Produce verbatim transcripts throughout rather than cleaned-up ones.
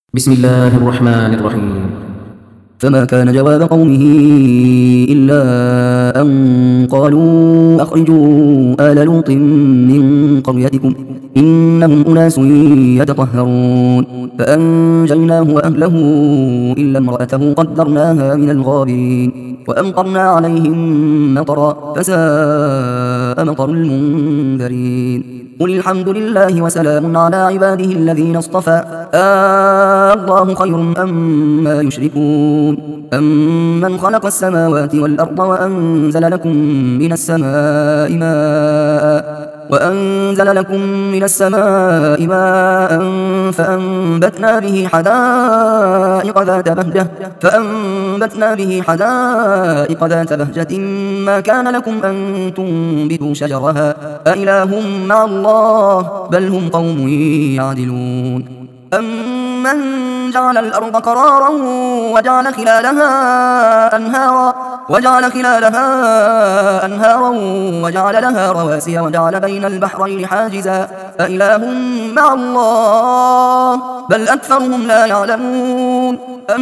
بسم الله الرحمن الرحيم. فما كان جواب قومه إلا أن قالوا أخرجوا آل لوط من قريتكم إنهم أناس يتطهرون فأنجيناه وأهله إلا امرأته قدرناها من الغابرين وأمطرنا عليهم مطرا فساء مطر المنذرين قل الحمد لله وسلام على عباده الذين اصطفى آه الله خير أما يشركون أمن خلق السماوات والأرض وأنزل لكم من السماء ماء وأنزل لكم من السماء ماء فأنبتنا به حدائق ذات بهجة فأنبتنا به حدائق ذات بهجة ما كان لكم أن تنبتوا شجرها أإله مع الله بل هم قوم يعدلون أمن جعل الأرض قرارا وجعل خلالها أنهارا وجعل خلالها أنهارا وجعل لها رواسي وجعل بين البحرين حاجزا أإله مع الله بل أكثرهم لا يعلمون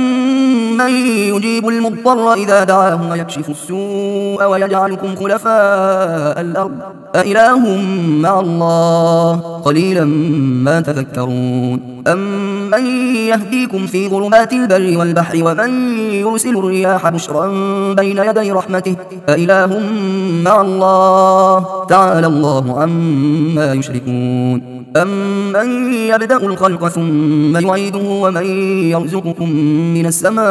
أمن يجيب المضطر إذا دعاه ويكشف السوء ويجعلكم خلفاء الأرض أإله مع الله قليلا ما تذكرون أمن يهديكم في ظلمات البر والبحر ومن يرسل الرياح بشرا بين يدي رحمته أإله مع الله تعالى الله عما يشركون أمن يبدأ الخلق ثم يعيده ومن يرزقكم من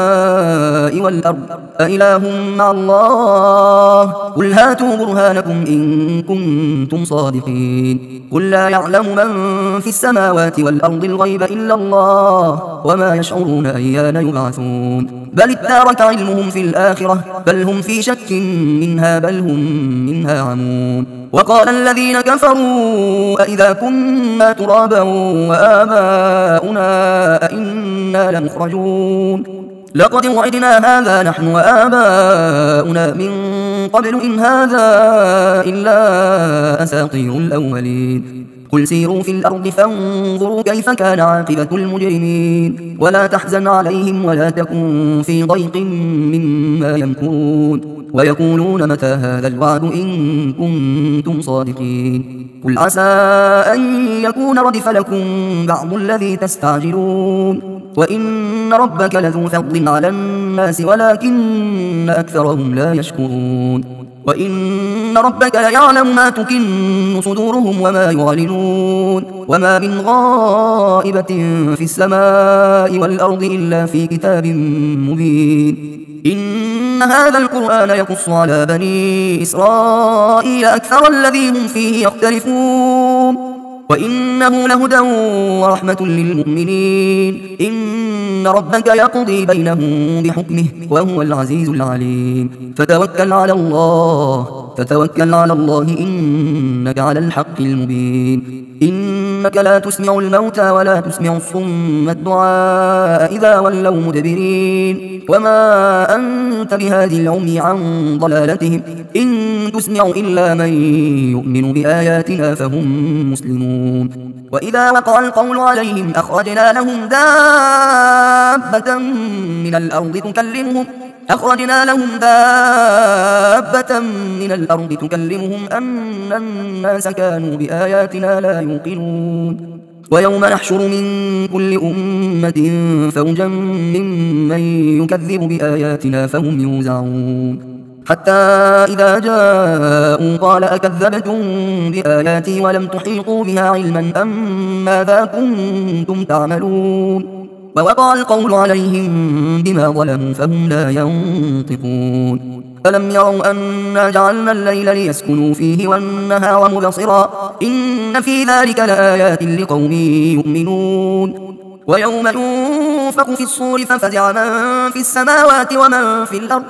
السماء والأرض أإله مع الله قل هاتوا برهانكم إن كنتم صادقين قل لا يعلم من في السماوات والأرض الغيب إلا الله وما يشعرون أيان يبعثون بل ادارك علمهم في الآخرة بل هم في شك منها بل هم منها عمون وقال الذين كفروا أئذا كنا ترابا وآباؤنا أئنا لمخرجون لقد وعدنا هذا نحن وآباؤنا من قبل إن هذا إلا أساطير الأولين قل سيروا في الأرض فانظروا كيف كان عاقبة المجرمين ولا تحزن عليهم ولا تكن في ضيق مما يمكرون ويقولون متى هذا الوعد إن كنتم صادقين قل عسى أن يكون ردف لكم بعض الذي تستعجلون وإن ربك لذو فضل على الناس ولكن أكثرهم لا يشكرون وإن ربك ليعلم ما تكن صدورهم وما يعلنون وما من غائبة في السماء والأرض إلا في كتاب مبين إن هذا القرآن يقص على بني إسرائيل أكثر الذي هم فيه يختلفون وإنه لهدى ورحمة للمؤمنين إن ربك يقضي بينهم بحكمه وهو العزيز العليم فتوكل على الله فتوكل على الله إنك على الحق المبين إنك لا تسمع الموتى ولا تسمع الصم الدعاء إذا ولوا مدبرين وما أنت بهادي العمي عن ضلالتهم إن تسمع إلا من يؤمن بآياتنا فهم مسلمون وإذا وقع القول عليهم أخرجنا لهم دابة من الأرض تكلمهم أخرجنا لهم دابة من الأرض تكلمهم أن الناس كانوا بآياتنا لا يوقنون ويوم نحشر من كل أمة فوجا ممن يكذب بآياتنا فهم يوزعون حتى إذا جاءوا قال أكذبتم بآياتي ولم تحيطوا بها علما أم ماذا كنتم تعملون ووقع القول عليهم بما ظلموا فهم لا ينطقون ألم يروا أنا جعلنا الليل ليسكنوا فيه والنهار مبصرا إن في ذلك لآيات لقوم يؤمنون ويوم ينفخ في الصور ففزع من في السماوات ومن في الأرض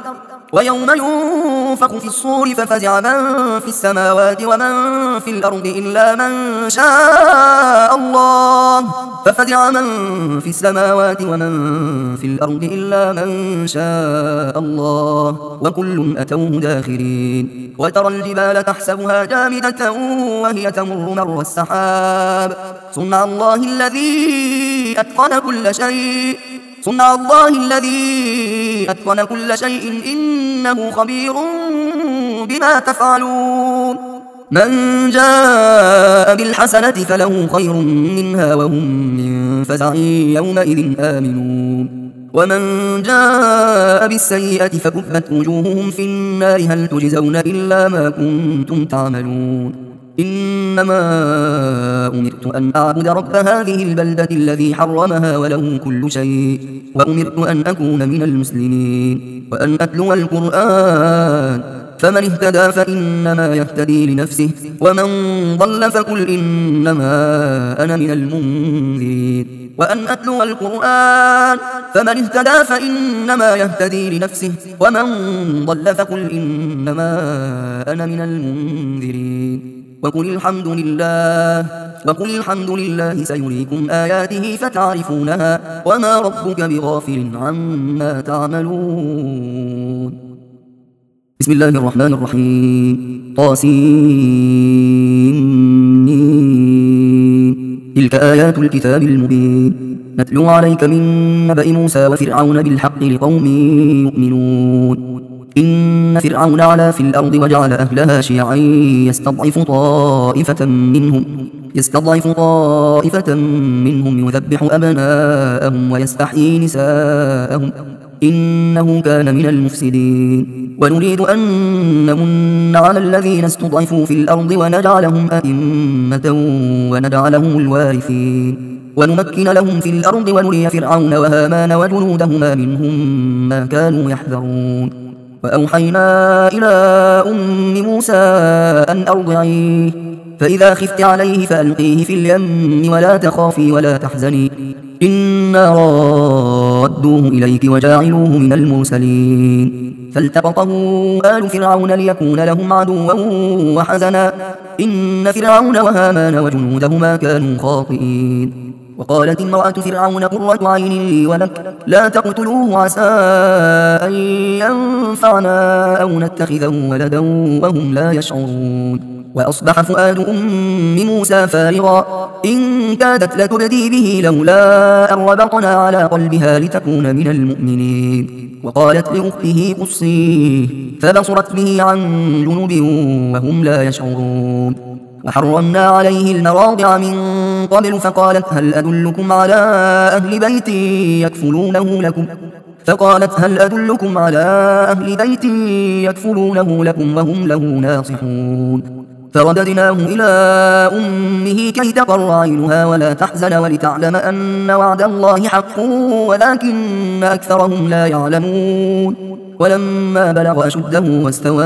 ويوم ينفخ في الصور ففزع من في السماوات ومن في الأرض إلا من شاء الله ففزع من في السماوات ومن في الأرض إلا من شاء الله وكل أتوه داخرين وترى الجبال تحسبها جامدة وهي تمر مر السحاب صنع الله الذي أتقن كل شيء صنع الله الذي أتقن كل شيء إنه خبير بما تفعلون من جاء بالحسنة فله خير منها وهم من فزع يومئذ آمنون ومن جاء بالسيئة فكبت وجوههم في النار هل تجزون إلا ما كنتم تعملون إنما أمرت أن أعبد رب هذه البلدة الذي حرمها وله كل شيء وأمرت أن أكون من المسلمين وأن أتلو القرآن فمن اهتدى فإنما يهتدي لنفسه ومن ضل فقل إنما أنا من المنذرين وأن أتلو القرآن فمن اهتدى فإنما يهتدي لنفسه ومن ضل فقل إنما أنا من المنذرين وقل الحمد لله وقل الحمد لله سيريكم آياته فتعرفونها وما ربك بغافل عما تعملون بسم الله الرحمن الرحيم طاسين تلك آيات الكتاب المبين نتلو عليك من نبأ موسى وفرعون بالحق لقوم يؤمنون إن فرعون علا في الأرض وجعل أهلها شيعا يستضعف طائفة منهم يستضعف طائفة منهم يذبح أبناءهم ويستحيي نساءهم إنه كان من المفسدين ونريد أن نمن على الذين استضعفوا في الأرض ونجعلهم أئمة ونجعلهم الوارثين ونمكن لهم في الأرض ونري فرعون وهامان وجنودهما منهم ما كانوا يحذرون وأوحينا إلى أم موسى أن أرضعيه فإذا خفت عليه فألقيه في اليم ولا تخافي ولا تحزني إنا رادوه إليك وجاعلوه من المرسلين فالتقطه آل فرعون ليكون لهم عدوا وحزنا إن فرعون وهامان وجنودهما كانوا خاطئين وقالت امرأة فرعون قرة عين لي ولك لا تقتلوه عسى أن ينفعنا أو نتخذه ولدا وهم لا يشعرون وأصبح فؤاد أم موسى فارغا إن كادت لتبدي به لولا أن ربطنا على قلبها لتكون من المؤمنين وقالت لأخته قصيه فبصرت به عن جنب وهم لا يشعرون وحرمنا عليه المراضع من قبل فقالت هل أدلكم على أهل بيت يكفلونه لكم فقالت هل أدلكم على أهل بيت يكفلونه لكم وهم له ناصحون فرددناه إلى أمه كي تقر عينها ولا تحزن ولتعلم أن وعد الله حق ولكن أكثرهم لا يعلمون ولما بلغ أشده واستوى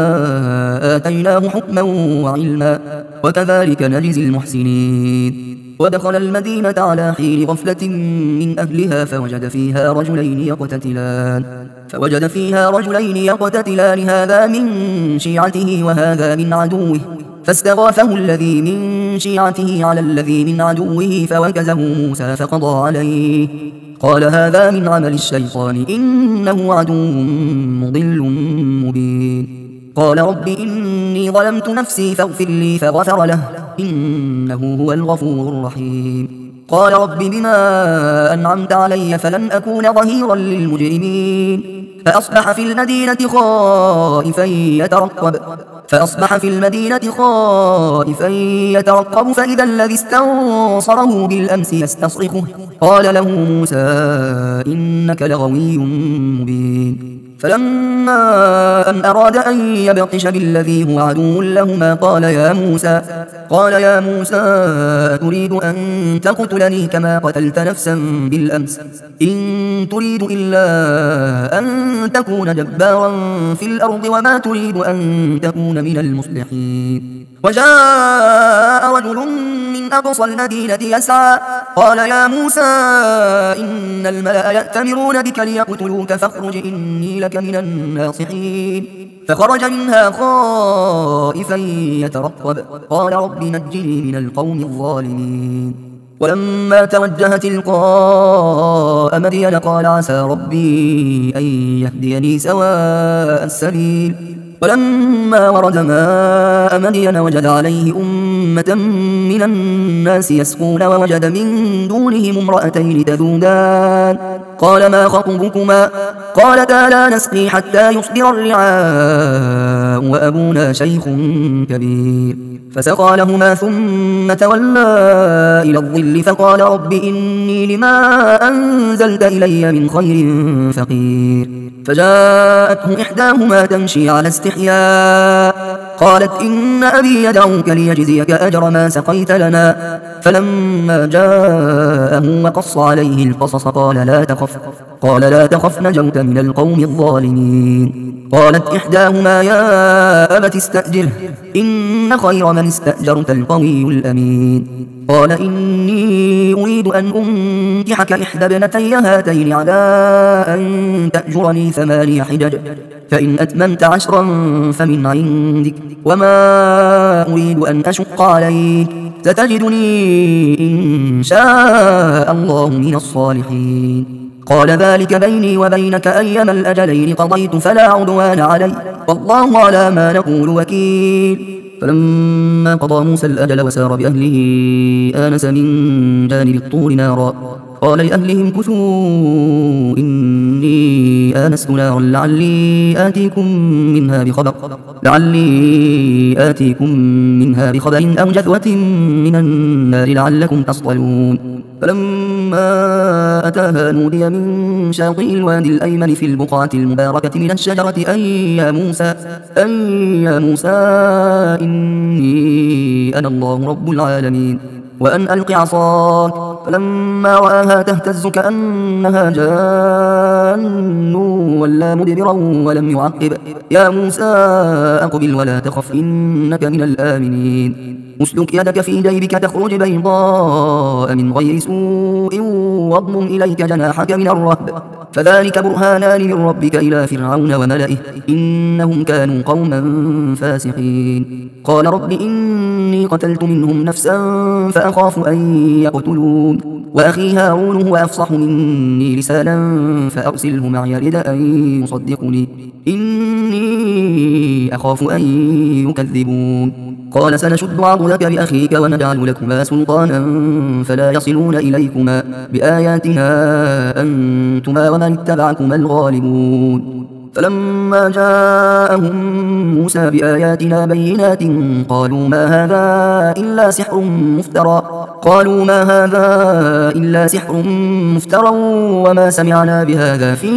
آتيناه حكما وعلما وكذلك نجزي المحسنين ودخل المدينة على حين غفلة من أهلها فوجد فيها رجلين يقتتلان فوجد فيها رجلين يقتتلان هذا من شيعته وهذا من عدوه فاستغاثه الذي من شيعته على الذي من عدوه فوكزه موسى فقضى عليه قال هذا من عمل الشيطان إنه عدو مضل مبين قال رب إني ظلمت نفسي فاغفر لي فغفر له إنه هو الغفور الرحيم قال رب بما أنعمت علي فلن أكون ظهيرا للمجرمين فأصبح في المدينة خائفا يترقب فأصبح في المدينة خائفا يترقب فإذا الذي استنصره بالأمس يستصرخه قال له موسى إنك لغوي مبين فلما أن أراد أن يبطش بالذي هو عدو لهما قال يا موسى قال يا موسى أتريد أن تقتلني كما قتلت نفسا بالأمس إن تريد إلا أن تكون جبارا في الأرض وما تريد أن تكون من المصلحين وجاء رجل من أقصى المدينة يسعى قال يا موسى إن الملأ يأتمرون بك ليقتلوك فاخرج إني لك من الناصحين. فخرج منها خائفا يترقب قال رب نجني من القوم الظالمين. ولما توجه تلقاء مدين قال عسى ربي أن يهديني سواء السبيل. ولما ورد ماء مدين وجد عليه أمة من الناس يسقون ووجد من دونهم امرأتين تذودان قال ما خطبكما قالتا لا نسقي حتى يصدر الرعاء وأبونا شيخ كبير. فسقى لهما ثم تولى إلى الظل فقال رب إني لما أنزلت إلي من خير فقير. فجاءته إحداهما تمشي على استحياء قالت إن أبي يدعوك ليجزيك أجر ما سقيت لنا. فلما جاءه وقص عليه القصص قال لا تخف قال لا تخف نجوت من القوم الظالمين. قالت إحداهما يا أبت استأجره إن خير من استأجرت القوي الأمين. قال إني أريد أن أنكحك إحدى ابنتي هاتين على أن تأجرني ثماني حجج فإن أتممت عشرا فمن عندك وما أريد أن أشق عليك ستجدني إن شاء الله من الصالحين. قال ذلك بيني وبينك أيما الأجلين قضيت فلا عدوان علي والله على ما نقول وكيل. فلما قضى موسى الأجل وسار بأهله آنس من جانب الطور نارا قال لأهلهم كثوا إني آنست نارا لعلي آتيكم منها بخبر لعلي آتيكم منها بخبر أو جذوة من النار لعلكم تصطلون. فلما أتاها نودي من شاطئ الوادي الأيمن في البقعة المباركة من الشجرة أن يا موسى أن يا موسى إني أنا الله رب العالمين وأن ألق عصاك. فلما رآها تهتز كأنها جان ولا مدبرا ولم يعقب يا موسى أقبل ولا تخف إنك من الآمنين. اسلك يدك في جيبك تخرج بيضاء من غير سوء واضمم إليك جناحك من الرهب فذلك برهانان من ربك إلى فرعون وملئه إنهم كانوا قوما فاسقين. قال رب إني قتلت منهم نفسا فأخاف أن يقتلون وأخي هارون هو أفصح مني لسانا فأرسله معي يرد أن يصدقني إني أخاف أن يكذبون. قال سنشد عضدك بأخيك ونجعل لكما سلطانا فلا يصلون إليكما بآياتنا أنتما ومن اتبعكما الغالبون. فلما جاءهم موسى بآياتنا بينات قالوا ما هذا إلا سحر مفترى قالوا ما هذا إلا سحر مفترى وما سمعنا بهذا في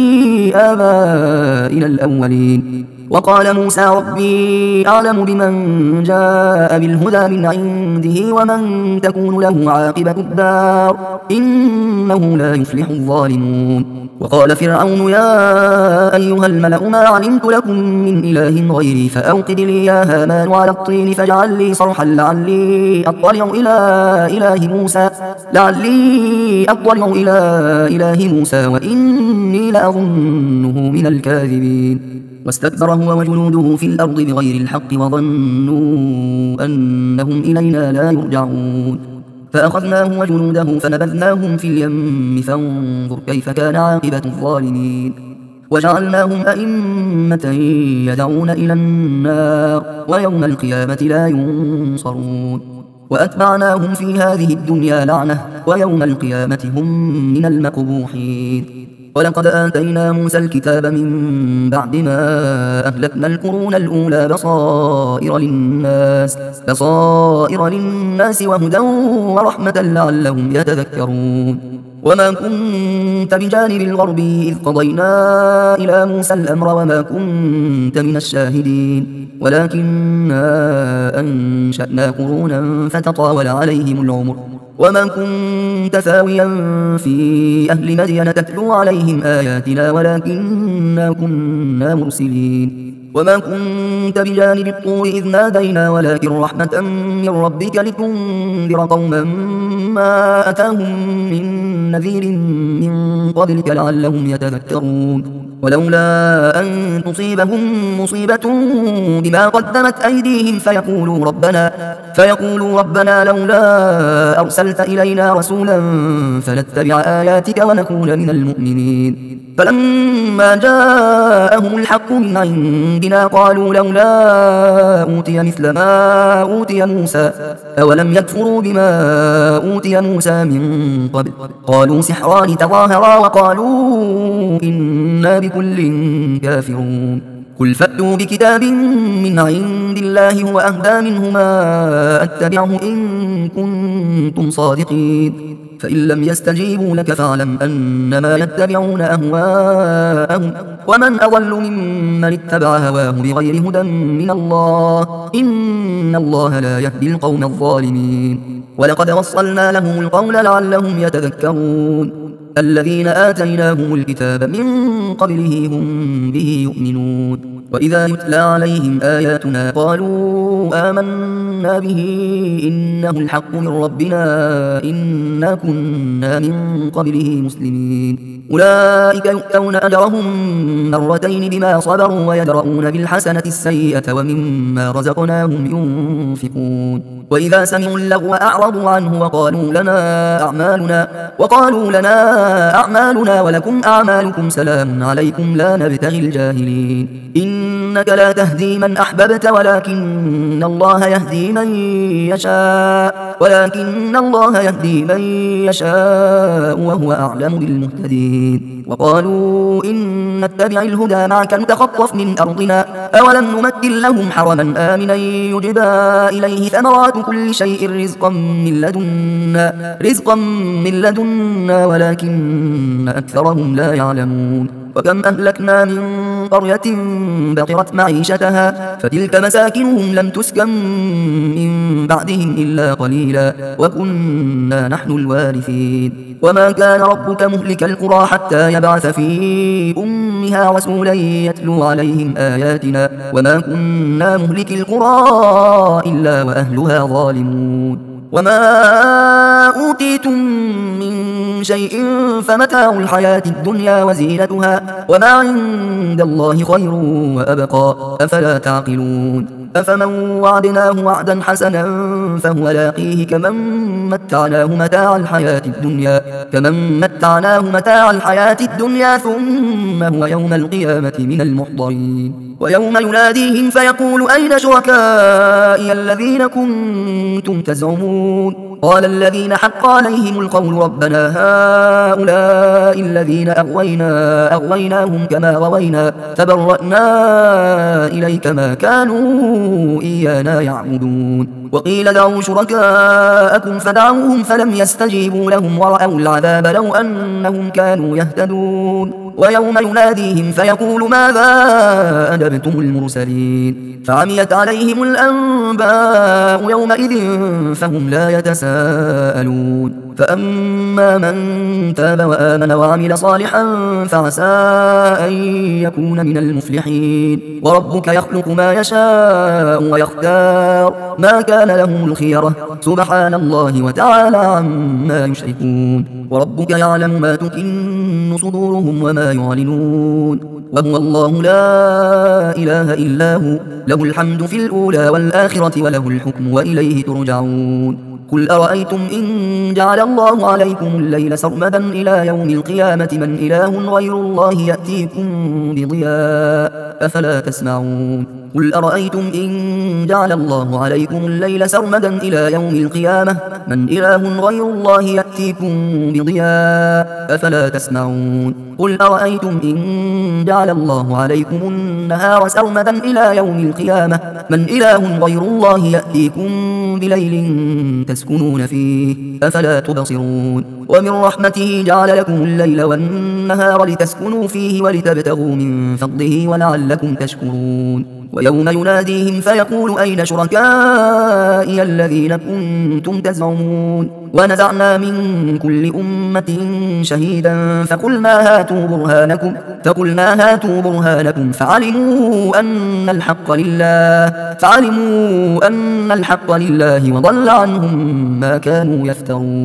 آبائنا الأولين. وقال موسى ربي أعلم بمن جاء بالهدى من عنده ومن تكون له عاقبة الدار إنه لا يفلح الظالمون. وقال فرعون يا أيها الملأ ما علمت لكم من إله غيري فأوقد لي يا هامان على الطين فاجعل لي صرحا لعلي أطلع إلى إله موسى لعلي أطلع إلى إله موسى وإني لأظنه من الكاذبين. واستكبر هو وجنوده في الأرض بغير الحق وظنوا أنهم إلينا لا يرجعون فأخذناه وجنوده فنبذناهم في اليم فانظر كيف كان عاقبة الظالمين. وجعلناهم أئمة يدعون إلى النار ويوم القيامة لا ينصرون. وأتبعناهم في هذه الدنيا لعنة ويوم القيامة هم من المقبوحين. ولقد آتينا موسى الكتاب من بعد ما أهلكنا القرون الأولى بصائر للناس بصائر للناس وهدى ورحمة لعلهم يتذكرون. وما كنت بجانب الغرب إذ قضينا إلى موسى الأمر وما كنت من الشاهدين ولكننا أنشأنا قرونا فتطاول عليهم العمر وما كنت ثاويا في أهل مدين تتلو عليهم آياتنا ولكننا كنا مرسلين. وما كنت بجانب الطور إذ نادينا ولكن رحمة من ربك لتنذر قوما ما أتاهم من نذير من قبلك لعلهم يتذكرون ولولا أن تصيبهم مصيبة بما قدمت أيديهم فيقولوا ربنا, فيقولوا ربنا لولا أرسلت إلينا رسولا فنتبع آياتك ونكون من المؤمنين فلما جاءهم الحق من عندنا قالوا لولا أوتي مثل ما أوتي موسى أولم يكفروا بما أوتي موسى من قبل قالوا سحران تظاهرا وقالوا إنا بكل كافرون قل فأتوا بكتاب من عند الله هو أهدى منهما أتبعه إن كنتم صادقين فإن لم يستجيبوا لك فاعلم أنما يتبعون أهواءهم ومن أضل ممن اتبع هواه بغير هدى من الله إن الله لا يهدي القوم الظالمين ولقد وصلنا لهم القول لعلهم يتذكرون الذين آتيناهم الكتاب من قبله هم به يؤمنون وإذا يتلى عليهم آياتنا قالوا آمنا به إنه الحق من ربنا إنا كنا من قبله مسلمين أولئك يؤتون أجرهم مرتين بما صبروا ويدرؤون بالحسنة السيئة ومما رزقناهم ينفقون وإذا سمعوا اللغو أعرضوا عنه وقالوا لنا أعمالنا وقالوا لنا أعمالنا ولكم أعمالكم سلام عليكم لا نبتغي الجاهلين إنك لا تهدي من أحببت ولكن الله يهدي من يشاء ولكن الله يهدي من يشاء وهو أعلم بالمهتدين وقالوا إن نتبع الهدى معك نتخطف من أرضنا أولم نمكن لهم حرما آمنا يجبى إليه ثمرات كل شيء رزقا من لدنا رزقا من لدنا ولكن أكثرهم لا يعلمون وكم أهلكنا من قرية بطرت معيشتها فتلك مساكنهم لم تسكن من بعدهم إلا قليلا وكنا نحن الوارثين وما كان ربك مهلك القرى حتى يبعث في أمها رسولا يتلو عليهم آياتنا وما كنا مهلك القرى إلا وأهلها ظالمون وما أوتيتم من شيء فمتاع الحياة الدنيا وزينتها وما عند الله خير وأبقى أفلا تعقلون أفمن وعدناه وعدا حسنا فهو لاقيه كمن متعناه متاع الحياة الدنيا كمن متعناه متاع الحياة الدنيا ثم هو يوم القيامة من المحضرين ويوم يناديهم فيقول أين شركائي الذين كنتم تزعمون قال الذين حق عليهم القول ربنا هؤلاء الذين أغوينا أغويناهم كما غوينا تبرأنا إليك ما كانوا إيانا يعبدون وقيل دعوا شركاءكم فدعوهم فلم يستجيبوا لهم ورأوا العذاب لو أنهم كانوا يهتدون ويوم يناديهم فيقول ماذا أجبتم المرسلين فعميت عليهم الأنباء يومئذ فهم لا يتساءلون فأما من تاب وآمن وعمل صالحا فعسى أن يكون من المفلحين وربك يخلق ما يشاء ويختار ما كان لهم الخيرة سبحان الله وتعالى عما يشركون وربك يعلم ما تكن صدورهم وما يعلنون وهو الله لا إله إلا هو له الحمد في الأولى والآخرة وله الحكم وإليه ترجعون قل أرأيتم إن جعل الله عليكم الليل سرمدا إلى يوم القيامة من إله غير الله يأتيكم بضياء أفلا تسمعون قل أرأيتم إن جعل الله عليكم الليل سرمدا إلى يوم القيامة من إله غير الله يأتيكم بضياء أفلا تسمعون قل أرأيتم إن جعل الله عليكم النهار سرمدا إلى يوم القيامة من إله غير الله يأتيكم بليل تسكنون فيه أفلا تبصرون ومن رحمته جعل لكم الليل والنهار لتسكنوا فيه ولتبتغوا من فضله ولعلكم تشكرون ويوم يناديهم فيقول أين شركائي الذين كنتم تزعمون ونزعنا من كل أمة شهيدا فقلنا هاتوا برهانكم فقلنا هاتوا برهانكم فعلموا أن الحق لله فعلموا أن الحق لله وضل عنهم ما كانوا يفترون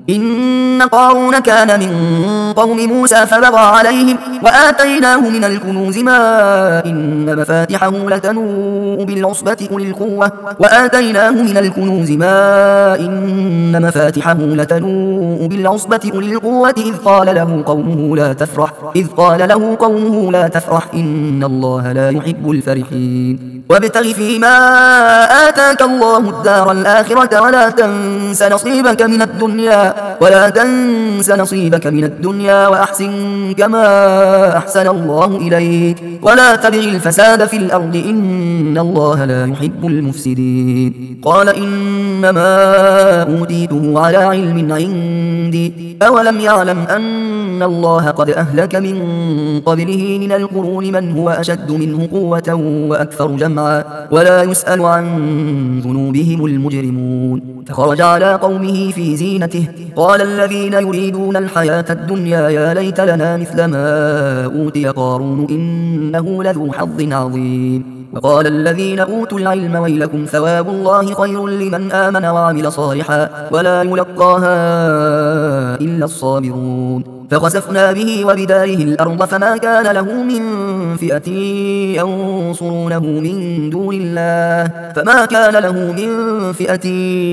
إن قارون كان من قوم موسى فبغى عليهم وآتيناه من الكنوز ما إن مفاتحه لتنوء بالعصبة أولي القوة وآتيناه من الكنوز ما إن مفاتحه لتنوء بالعصبة أولي القوة إذ قال له قومه لا تفرح إذ قال له قومه لا تفرح إن الله لا يحب الفرحين وابتغ فيما آتاك الله الدار الآخرة ولا تنس نصيبك من الدنيا ولا تنس نصيبك من الدنيا وأحسن كما أحسن الله إليك ولا تبغ الفساد في الأرض إن الله لا يحب المفسدين قال إنما أوتيته على علم عندي أولم يعلم أن الله قد أهلك من قبله من القرون من هو أشد منه قوة وأكثر جمعا ولا يسأل عن ذنوبهم المجرمون فخرج على قومه في زينته قال الذين يريدون الحياة الدنيا يا ليت لنا مثل ما أوتي قارون إنه لذو حظ عظيم وقال الذين أوتوا العلم ويلكم ثواب الله خير لمن آمن وعمل صالحا ولا يلقاها إلا الصابرون فخسفنا به وبداره الأرض فما كان له من فئة ينصرونه من دون الله فما كان له من فئة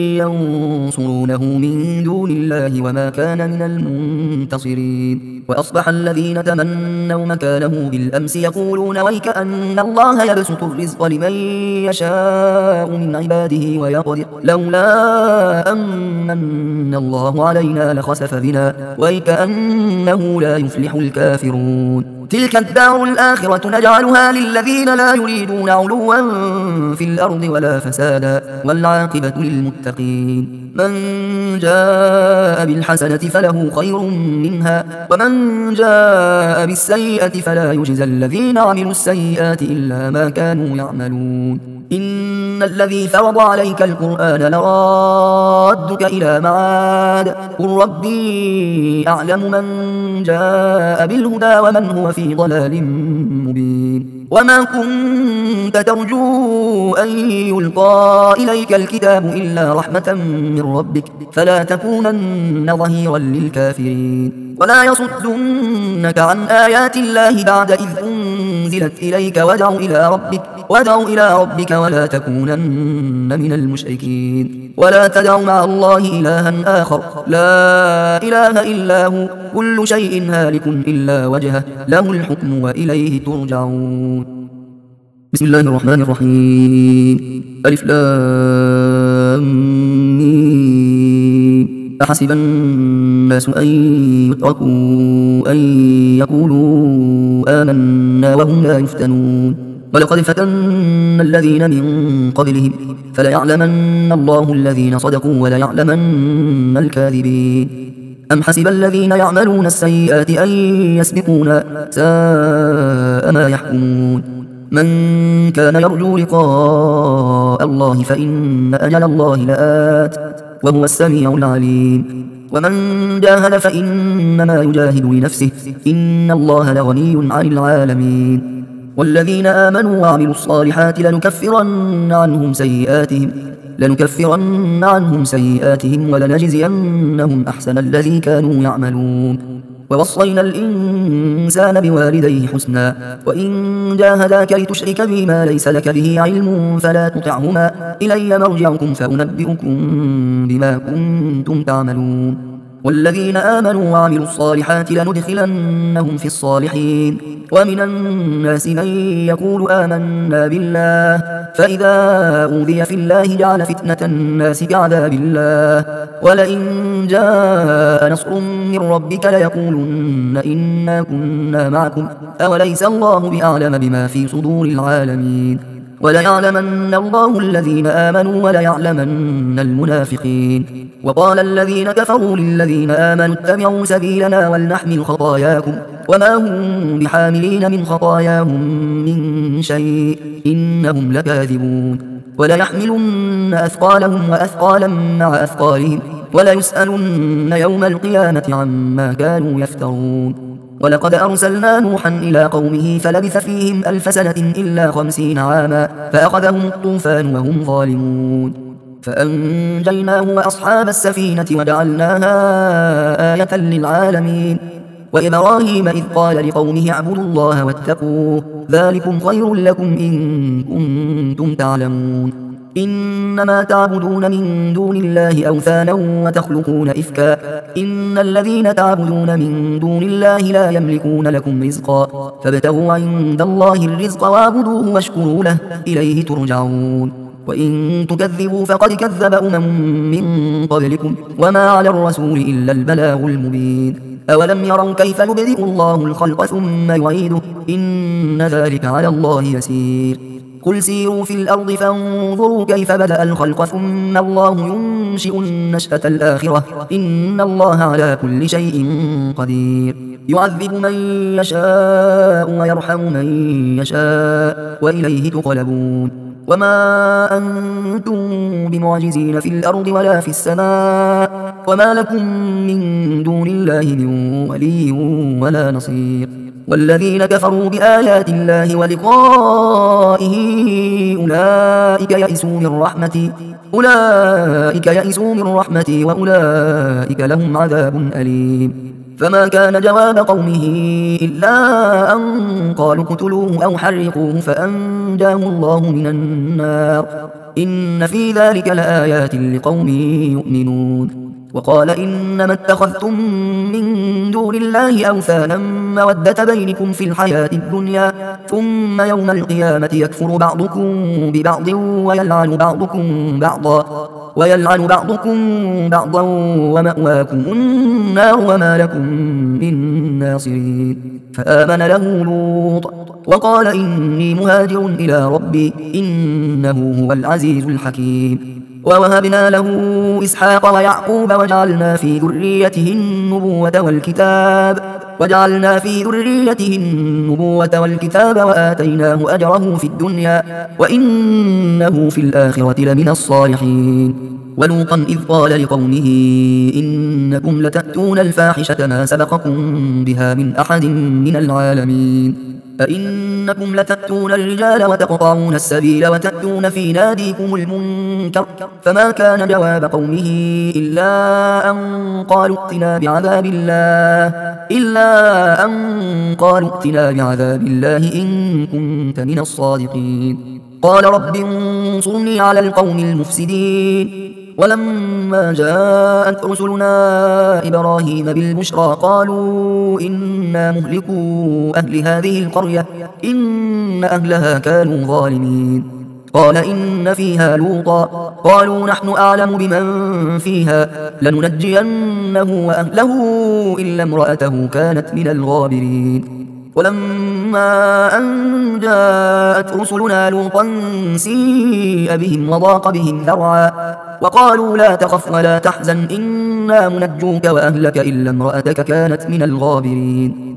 ينصرونه من دون الله وما كان من المنتصرين وأصبح الذين تمنوا مكانه بالأمس يقولون ويك أن الله يبسط الرزق لمن يشاء من عباده ويقدر لولا أمن الله علينا لخسف بنا ويك أنه لا يفلح الكافرون تلك الدار الآخرة نجعلها للذين لا يريدون علوا في الأرض ولا فسادا والعاقبة للمتقين من جاء بالحسنة فله خير منها ومن جاء بالسيئة فلا يجزى الذين عملوا السيئات إلا ما كانوا يعملون إن الذي فرض عليك القرآن لرادك إلى معاد قل ربي أعلم من جاء بالهدى ومن هو في ضلال مبين وما كنت ترجو أن يلقى إليك الكتاب إلا رحمة من ربك فلا تكونن ظهيرا للكافرين ولا يصدنك عن آيات الله بعد إذ أنزلت إليك وادع إلى ربك وادع إلى ربك ولا تكونن من المشركين ولا تدع مع الله إلها آخر لا إله إلا هو كل شيء هالك إلا وجهه له الحكم وإليه ترجعون بسم الله الرحمن الرحيم ألف لام ميم أحسب الناس أن يتركوا أن يقولوا آمنا وهم لا يفتنون ولقد فتنا الذين من قبلهم فليعلمن الله الذين صدقوا وليعلمن الكاذبين أم حسب الذين يعملون السيئات أن يسبقونا ساء ما يحكمون من كان يرجو لقاء الله فإن أجل الله لآت وهو السميع العليم ومن جاهد فإنما يجاهد لنفسه إن الله لغني عن العالمين والذين آمنوا وعملوا الصالحات لنكفرن عنهم سيئاتهم لنكفرن عنهم سيئاتهم ولنجزينهم أحسن الذي كانوا يعملون ووصينا الإنسان بوالديه حسنا وإن جاهداك لتشرك بي ما ليس لك به علم فلا تطعهما إلي مرجعكم فأنبئكم بما كنتم تعملون والذين آمنوا وعملوا الصالحات لندخلنهم في الصالحين ومن الناس من يقول آمنا بالله فإذا أوذي في الله جعل فتنة الناس كعذاب الله ولئن جاء نصر من ربك ليقولن إنا كنا معكم أوليس الله بأعلم بما في صدور العالمين وليعلمن الله الذين آمنوا وليعلمن المنافقين وقال الذين كفروا للذين آمنوا اتبعوا سبيلنا ولنحمل خطاياكم وما هم بحاملين من خطاياهم من شيء إنهم لكاذبون وليحملن أثقالهم وأثقالا مع أثقالهم وليسألن يوم القيامة عما كانوا يفترون ولقد أرسلنا نوحا إلى قومه فلبث فيهم ألف سنة إلا خمسين عاما فأخذهم الطوفان وهم ظالمون فأنجيناه وأصحاب السفينة وجعلناها آية للعالمين. وإبراهيم إذ قال لقومه اعبدوا الله واتقوه ذلكم خير لكم إن كنتم تعلمون. إنما تعبدون من دون الله أوثانا وتخلقون إفكا إن الذين تعبدون من دون الله لا يملكون لكم رزقا فابتغوا عند الله الرزق واعبدوه واشكروا له إليه ترجعون. وإن تكذبوا فقد كذب أمم من قبلكم وما على الرسول إلا البلاغ المبين. أولم يروا كيف يبدئ الله الخلق ثم يعيده إن ذلك على الله يسير. قل سيروا في الأرض فانظروا كيف بدأ الخلق ثم الله ينشئ النشأة الآخرة إن الله على كل شيء قدير. يعذب من يشاء ويرحم من يشاء وإليه تقلبون. وما أنتم بمعجزين في الأرض ولا في السماء وما لكم من دون الله من ولي ولا نصير. والذين كفروا بآيات الله ولقائه أولئك يئسوا من رحمتي أولئك يئسوا من رحمتي وأولئك لهم عذاب أليم. فما كان جواب قومه إلا أن قالوا اقتلوه أو حرقوه فأنجاه الله من النار إن في ذلك لآيات لقوم يؤمنون. وقال إنما اتخذتم من دون الله أوثانا مودة بينكم في الحياة الدنيا ثم يوم القيامة يكفر بعضكم ببعض ويلعن بعضكم بعضا ويلعن بعضكم بعضا ومأواكم النار وما لكم من ناصرين. فآمن له لوط وقال إني مهاجر إلى ربي إنه هو العزيز الحكيم. ووهبنا له إسحاق ويعقوب وجعلنا في ذريته النبوة والكتاب وجعلنا في ذريته النبوة والكتاب وآتيناه أجره في الدنيا وإنه في الآخرة لمن الصالحين. ولوطا إذ قال لقومه إنكم لتأتون الفاحشة ما سبقكم بها من أحد من العالمين. أئنكم لتأتون الرجال وتقطعون السبيل وتأتون في ناديكم المنكر. فما كان جواب قومه إلا أن قالوا ائتنا بعذاب الله إلا أن قالوا ائتنا بعذاب الله إن كنت من الصادقين. قال رب انصرني على القوم المفسدين. ولما جاءت رسلنا إبراهيم بالبشرى قالوا إنا مهلكو أهل هذه القرية إن أهلها كانوا ظالمين. قال إن فيها لوطا قالوا نحن أعلم بمن فيها لننجينه وأهله إلا امرأته كانت من الغابرين. ولما أن جاءت رسلنا لوطا سيء بهم وضاق بهم ذرعا وقالوا لا تخف ولا تحزن إنا منجوك وأهلك إلا امرأتك كانت من الغابرين.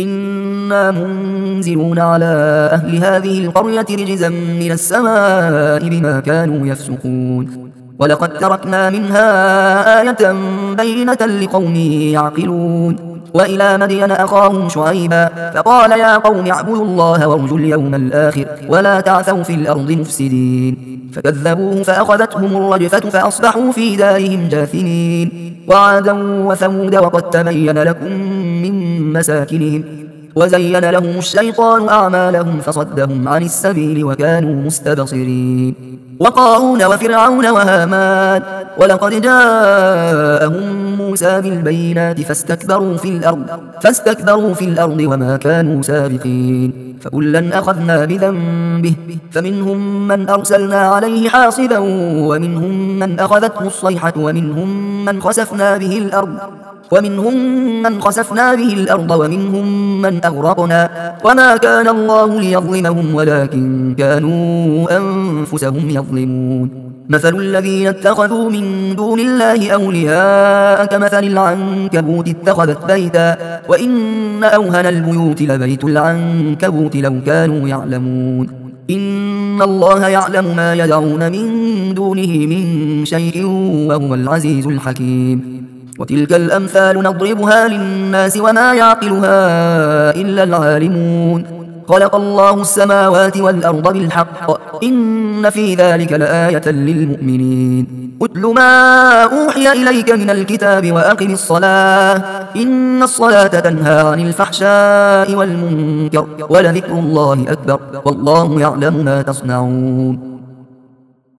إنا منزلون على أهل هذه القرية رجزا من السماء بما كانوا يفسقون. ولقد تركنا منها آية بينة لقوم يعقلون. وإلى مدين أخاهم شعيبا فقال يا قوم اعبدوا الله وارجوا اليوم الآخر ولا تعثوا في الأرض مفسدين. فكذبوه فأخذتهم الرجفة فأصبحوا في دارهم جاثمين. وعادا وثمود وقد تبين لكم من مساكنهم وزين لهم الشيطان أعمالهم فصدهم عن السبيل وكانوا مستبصرين. وقارون وفرعون وهامان ولقد جاءهم موسى بالبينات فاستكبروا في الأرض فاستكبروا في الأرض وما كانوا سابقين. فكلا أخذنا بذنبه فمنهم من أرسلنا عليه حاصبا ومنهم من أخذته الصيحة ومنهم من خسفنا به الأرض ومنهم من خسفنا به الأرض ومنهم من أغرقنا وما كان الله ليظلمهم ولكن كانوا أنفسهم يظلمون. مثل الذين اتخذوا من دون الله أولياء كمثل العنكبوت اتخذت بيتا وإن أوهن البيوت لبيت العنكبوت لو كانوا يعلمون. إن الله يعلم ما يدعون من دونه من شيء وهو العزيز الحكيم. وتلك الأمثال نضربها للناس وما يعقلها إلا العالمون. خلق الله السماوات والأرض بالحق إن في ذلك لآية للمؤمنين أتل ما أوحي إليك من الكتاب وأقم الصلاة إن الصلاة تنهى عن الفحشاء والمنكر ولذكر الله أكبر والله يعلم ما تصنعون